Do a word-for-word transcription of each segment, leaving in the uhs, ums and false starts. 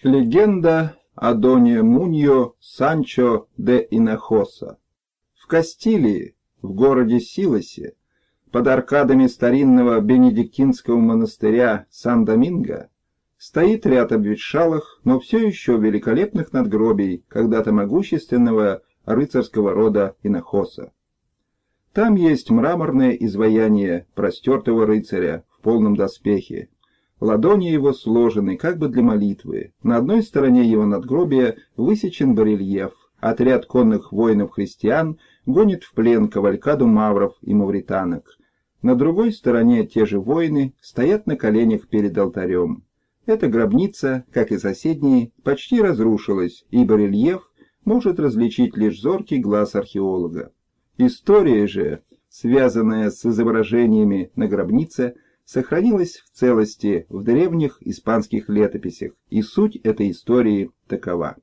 Легенда о доне Муньо Санчо де Инохоса. В Кастилии, в городе Силосе, под аркадами старинного бенедиктинского монастыря Сан-Доминго, стоит ряд обветшалых, но все еще великолепных надгробий когда-то могущественного рыцарского рода Инохоса. Там есть мраморное изваяние простертого рыцаря в полном доспехе. Ладони его сложены как бы для молитвы. На одной стороне его надгробия высечен барельеф. Отряд конных воинов-христиан гонит в плен кавалькаду мавров и мавританок. На другой стороне те же воины стоят на коленях перед алтарем. Эта гробница, как и соседние, почти разрушилась, и барельеф может различить лишь зоркий глаз археолога. История же, связанная с изображениями на гробнице, сохранилась в целости в древних испанских летописях, и суть этой истории такова.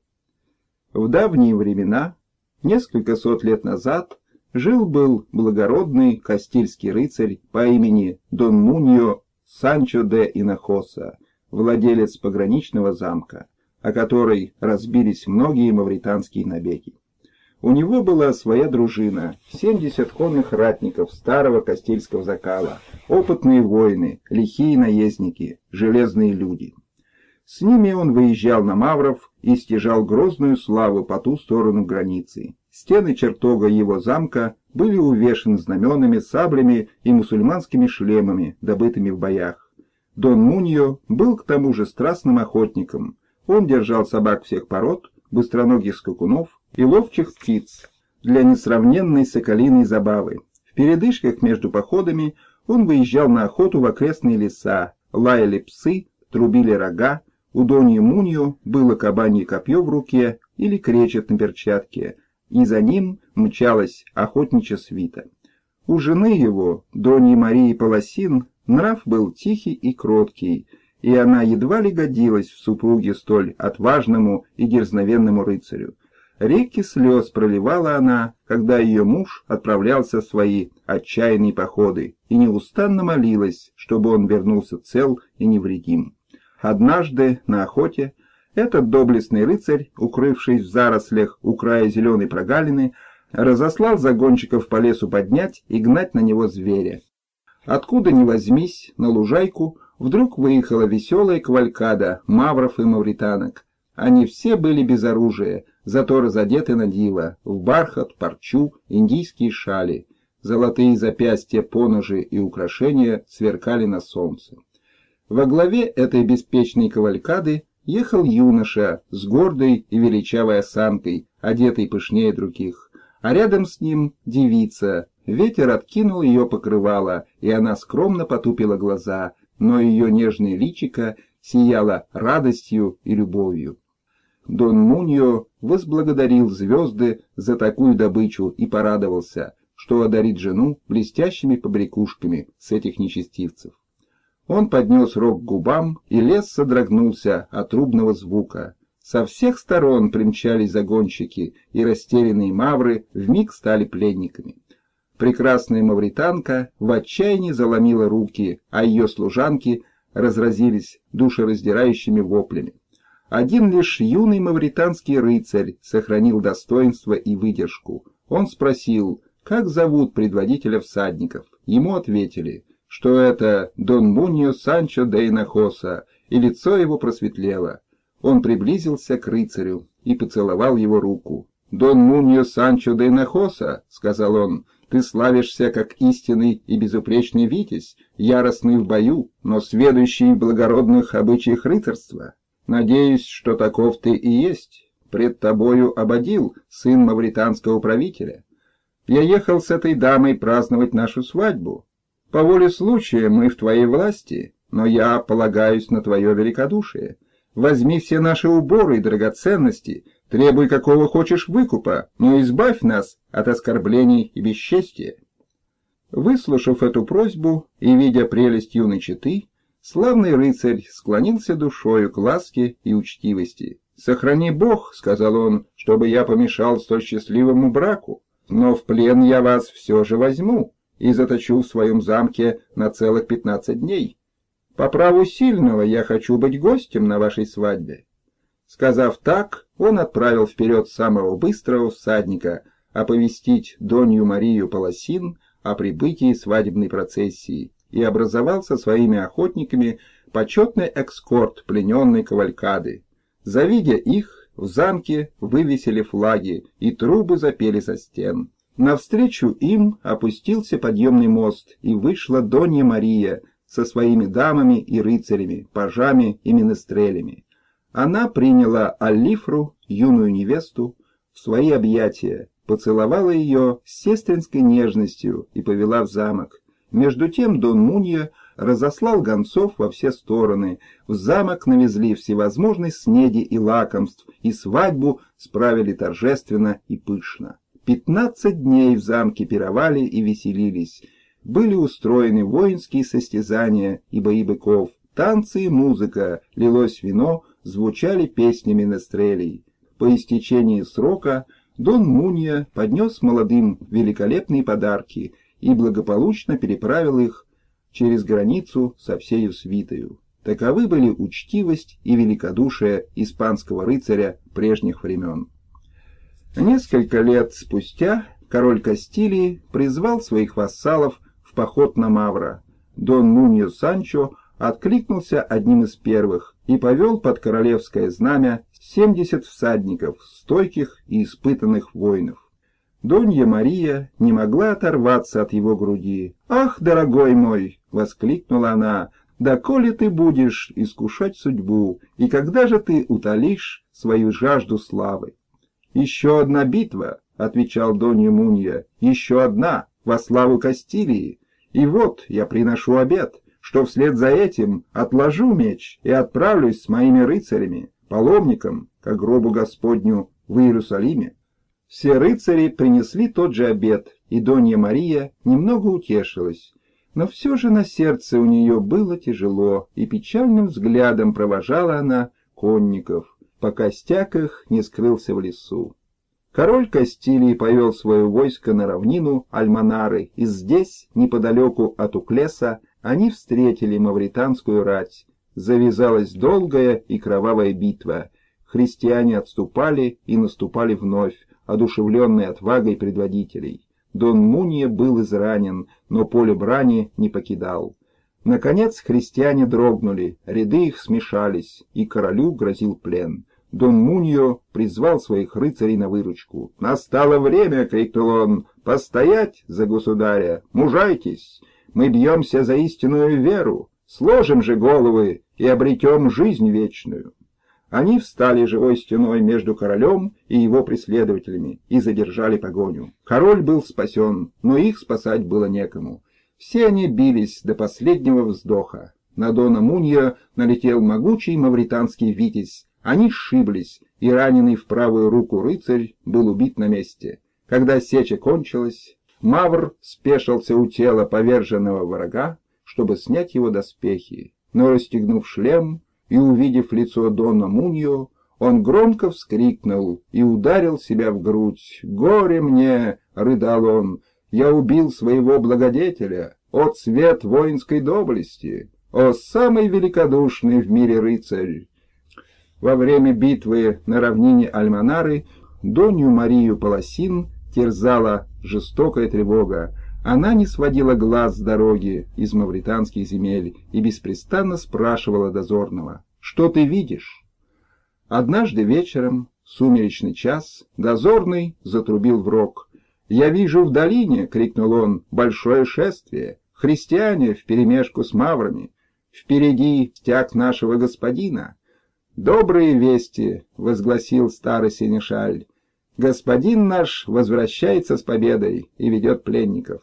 В давние времена, несколько сот лет назад, жил-был благородный кастильский рыцарь по имени Дон Муньо Санчо де Инохоса, владелец пограничного замка, о который разбились многие мавританские набеги. У него была своя дружина, семьдесят конных ратников старого кастильского закала, опытные воины, лихие наездники, железные люди. С ними он выезжал на мавров и стяжал грозную славу по ту сторону границы. Стены чертога его замка были увешаны знаменами, саблями и мусульманскими шлемами, добытыми в боях. Дон Муньо был к тому же страстным охотником. Он держал собак всех пород, быстроногих скакунов и ловчих птиц для несравненной соколиной забавы. В передышках между походами он выезжал на охоту в окрестные леса, лаяли псы, трубили рога, у Доньи Муньо было кабанье копье в руке или кречет на перчатке, и за ним мчалась охотничья свита. У жены его, Доньи Марии Полосин, нрав был тихий и кроткий, и она едва ли годилась в супруге столь отважному и дерзновенному рыцарю. Реки слез проливала она, когда ее муж отправлялся в свои отчаянные походы, и неустанно молилась, чтобы он вернулся цел и невредим. Однажды на охоте этот доблестный рыцарь, укрывшись в зарослях у края зеленой прогалины, разослал загонщиков по лесу поднять и гнать на него зверя. Откуда ни возьмись, на лужайку вдруг выехала веселая кавалькада мавров и мавританок. Они все были без оружия, зато разодеты на диво, в бархат, парчу, индийские шали. Золотые запястья, поножи и украшения сверкали на солнце. Во главе этой беспечной кавалькады ехал юноша с гордой и величавой осанкой, одетый пышнее других, а рядом с ним девица. Ветер откинул ее покрывало, и она скромно потупила глаза, но ее нежное личико сияло радостью и любовью. Дон Муньо возблагодарил звезды за такую добычу и порадовался, что одарит жену блестящими побрякушками с этих нечестивцев. Он поднес рог к губам, и лес содрогнулся от трубного звука. Со всех сторон примчались загонщики, и растерянные мавры вмиг стали пленниками. Прекрасная мавританка в отчаянии заломила руки, а ее служанки разразились душераздирающими воплями. Один лишь юный мавританский рыцарь сохранил достоинство и выдержку. Он спросил, как зовут предводителя всадников. Ему ответили, что это Дон Муньо Санчо де Инохоса, и лицо его просветлело. Он приблизился к рыцарю и поцеловал его руку. «Дон Муньо Санчо де Инохоса, — сказал он, — ты славишься как истинный и безупречный витязь, яростный в бою, но сведущий в благородных обычаях рыцарства. Надеюсь, что таков ты и есть. Пред тобою Абадил, сын мавританского правителя. Я ехал с этой дамой праздновать нашу свадьбу. По воле случая мы в твоей власти, но я полагаюсь на твое великодушие. Возьми все наши уборы и драгоценности, требуй какого хочешь выкупа, но избавь нас от оскорблений и бесчестия». Выслушав эту просьбу и видя прелесть юной четы, славный рыцарь склонился душою к ласке и учтивости. «Сохрани Бог, — сказал он, — чтобы я помешал столь счастливому браку, но в плен я вас все же возьму и заточу в своем замке на целых пятнадцать дней. По праву сильного я хочу быть гостем на вашей свадьбе. Сказав так, он отправил вперед самого быстрого всадника оповестить Донью Марию Полосин о прибытии свадебной процессии и образовал со своими охотниками почетный эскорт плененной кавалькады. Завидя их, в замке вывесили флаги, и трубы запели со стен. Навстречу им опустился подъемный мост, и вышла Донья Мария со своими дамами и рыцарями, пажами и менестрелями. Она приняла Алифру, юную невесту, в свои объятия, поцеловала ее с сестринской нежностью и повела в замок. Между тем Дон Муньо разослал гонцов во все стороны. В замок навезли всевозможной снеди и лакомств, и свадьбу справили торжественно и пышно. Пятнадцать дней в замке пировали и веселились. Были устроены воинские состязания и бои быков, танцы и музыка, лилось вино, звучали песни менестрелей. По истечении срока Дон Муньо поднес молодым великолепные подарки и благополучно переправил их через границу со всею свитою. Таковы были учтивость и великодушие испанского рыцаря прежних времен. Несколько лет спустя король Кастилии призвал своих вассалов в поход на Мавро. Дон Муньо Санчо откликнулся одним из первых и повел под королевское знамя семьдесят всадников, стойких и испытанных воинов. Донья Мария не могла оторваться от его груди. «Ах, дорогой мой!» — воскликнула она. «Доколе ты будешь искушать судьбу, и когда же ты утолишь свою жажду славы?» «Еще одна битва», — отвечал Донья Муньо, — «еще одна, во славу Кастилии. И вот я приношу обет, что вслед за этим отложу меч и отправлюсь с моими рыцарями, паломником, к гробу Господню в Иерусалиме». Все рыцари принесли тот же обет, и Донья Мария немного утешилась. Но все же на сердце у нее было тяжело, и печальным взглядом провожала она конников, пока стяг их не скрылся в лесу. Король Кастилии повел свое войско на равнину Альманары, и здесь, неподалеку от Уклеса, они встретили мавританскую рать. Завязалась долгая и кровавая битва. Христиане отступали и наступали вновь, одушевленные отвагой предводителей. Дон Муньо был изранен, но поле брани не покидал. Наконец христиане дрогнули, ряды их смешались, и королю грозил плен. Дон Муньо призвал своих рыцарей на выручку. «Настало время!» — крикнул он. «Постоять за государя! Мужайтесь! Мы бьемся за истинную веру! Сложим же головы и обретем жизнь вечную!» Они встали живой стеной между королем и его преследователями и задержали погоню. Король был спасен, но их спасать было некому. Все они бились до последнего вздоха. На Дона Муньо налетел могучий мавританский витязь. Они сшиблись, и раненый в правую руку рыцарь был убит на месте. Когда сеча кончилась, Мавр спешился у тела поверженного врага, чтобы снять его доспехи. Но, расстегнув шлем и увидев лицо Дона Муньо, он громко вскрикнул и ударил себя в грудь. «Горе мне!» — рыдал он. «Я убил своего благодетеля! О цвет воинской доблести! О самый великодушный в мире рыцарь!» Во время битвы на равнине Альманары Донью Марию Полосин терзала жестокая тревога. Она не сводила глаз с дороги из мавританских земель и беспрестанно спрашивала дозорного: «Что ты видишь?» Однажды вечером, в сумеречный час, дозорный затрубил в рог. «Я вижу в долине!» — крикнул он. «Большое шествие! Христиане вперемешку с маврами! Впереди стяг нашего господина!» «Добрые вести!» — возгласил старый сенешаль. «Господин наш возвращается с победой и ведет пленников».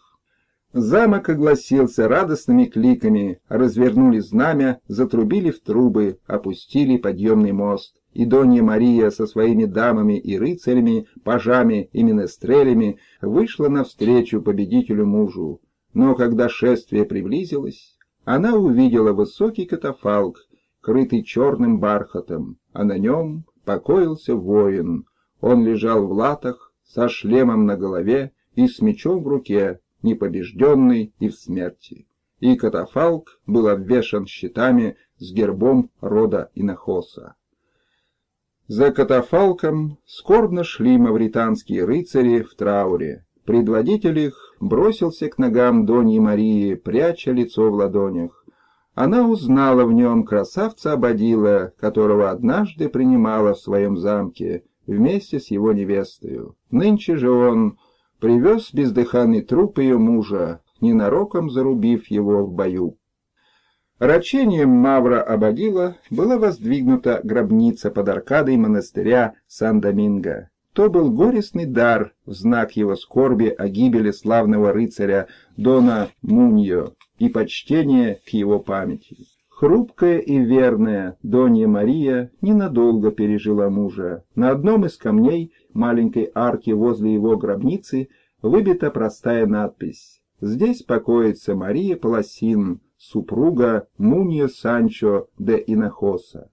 Замок огласился радостными кликами, развернули знамя, затрубили в трубы, опустили подъемный мост, и Донья Мария со своими дамами и рыцарями, пажами и менестрелями вышла навстречу победителю мужу. Но когда шествие приблизилось, она увидела высокий катафалк, крытый черным бархатом, а на нем покоился воин. Он лежал в латах, со шлемом на голове и с мечом в руке, непобежденный и в смерти. И катафалк был обвешан щитами с гербом рода Инохоса. За катафалком скорбно шли мавританские рыцари в трауре. Предводитель их бросился к ногам Доньи Марии, пряча лицо в ладонях. Она узнала в нем красавца Абадила, которого однажды принимала в своем замке вместе с его невестою. Нынче же он привез бездыханный труп ее мужа, ненароком зарубив его в бою. Рачением Мавра Абадила была воздвигнута гробница под аркадой монастыря Сан-Доминго. То был горестный дар в знак его скорби о гибели славного рыцаря Дона Муньо и почтение к его памяти. Хрупкая и верная Донья Мария ненадолго пережила мужа. На одном из камней маленькой арки возле его гробницы выбита простая надпись: «Здесь покоится Мария Паласин, супруга Муньо Санчо де Инохоса».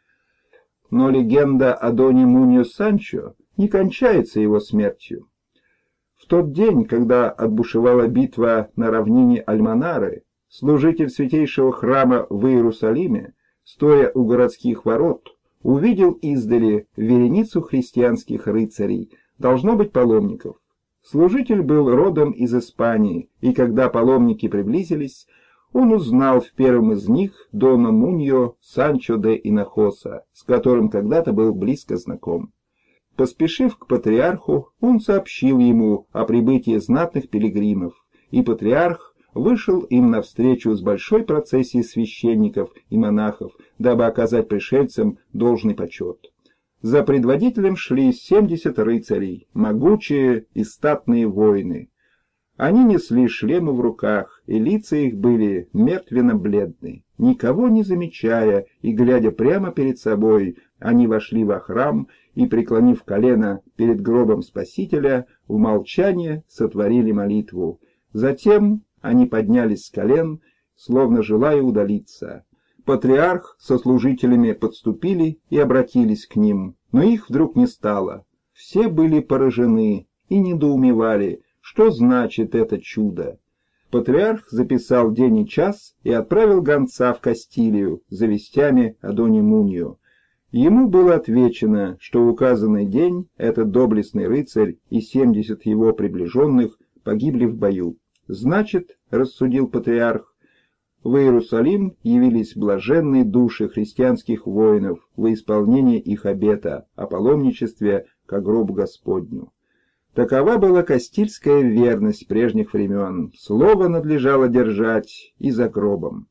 Но легенда о Доне Муньо Санчо не кончается его смертью. В тот день, когда отбушевала битва на равнине Альманары, служитель святейшего храма в Иерусалиме, стоя у городских ворот, увидел издали вереницу христианских рыцарей, должно быть паломников. Служитель был родом из Испании, и когда паломники приблизились, он узнал в первом из них Дона Муньо Санчо де Инохоса, с которым когда-то был близко знаком. Поспешив к патриарху, он сообщил ему о прибытии знатных пилигримов, и патриарх вышел им навстречу с большой процессией священников и монахов, дабы оказать пришельцам должный почет. За предводителем шли семьдесят рыцарей, могучие и статные воины. Они несли шлемы в руках, и лица их были мертвенно-бледны. Никого не замечая и глядя прямо перед собой, они вошли во храм и, преклонив колено перед гробом Спасителя, в молчании сотворили молитву. Затем они поднялись с колен, словно желая удалиться. Патриарх со служителями подступили и обратились к ним, но их вдруг не стало. Все были поражены и недоумевали, что значит это чудо. Патриарх записал день и час и отправил гонца в Кастилию за вестями о Доне Муньо. Ему было отвечено, что в указанный день этот доблестный рыцарь и семьдесят его приближенных погибли в бою. Значит, рассудил патриарх, в Иерусалим явились блаженные души христианских воинов во исполнение их обета о паломничестве ко гробу Господню. Такова была кастильская верность прежних времен. Слово надлежало держать и за гробом.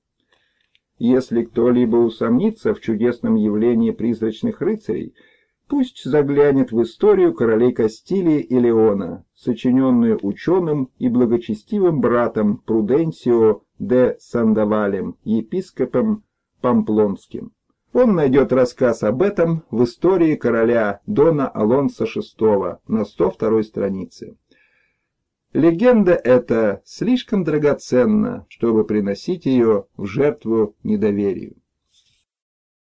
Если кто-либо усомнится в чудесном явлении призрачных рыцарей, пусть заглянет в историю королей Кастилии и Леона, сочиненную ученым и благочестивым братом Пруденсио де Сандовалем, епископом Памплонским. Он найдет рассказ об этом в истории короля Дона Алонсо шестого на сто второй странице. Легенда эта слишком драгоценна, чтобы приносить ее в жертву недоверию.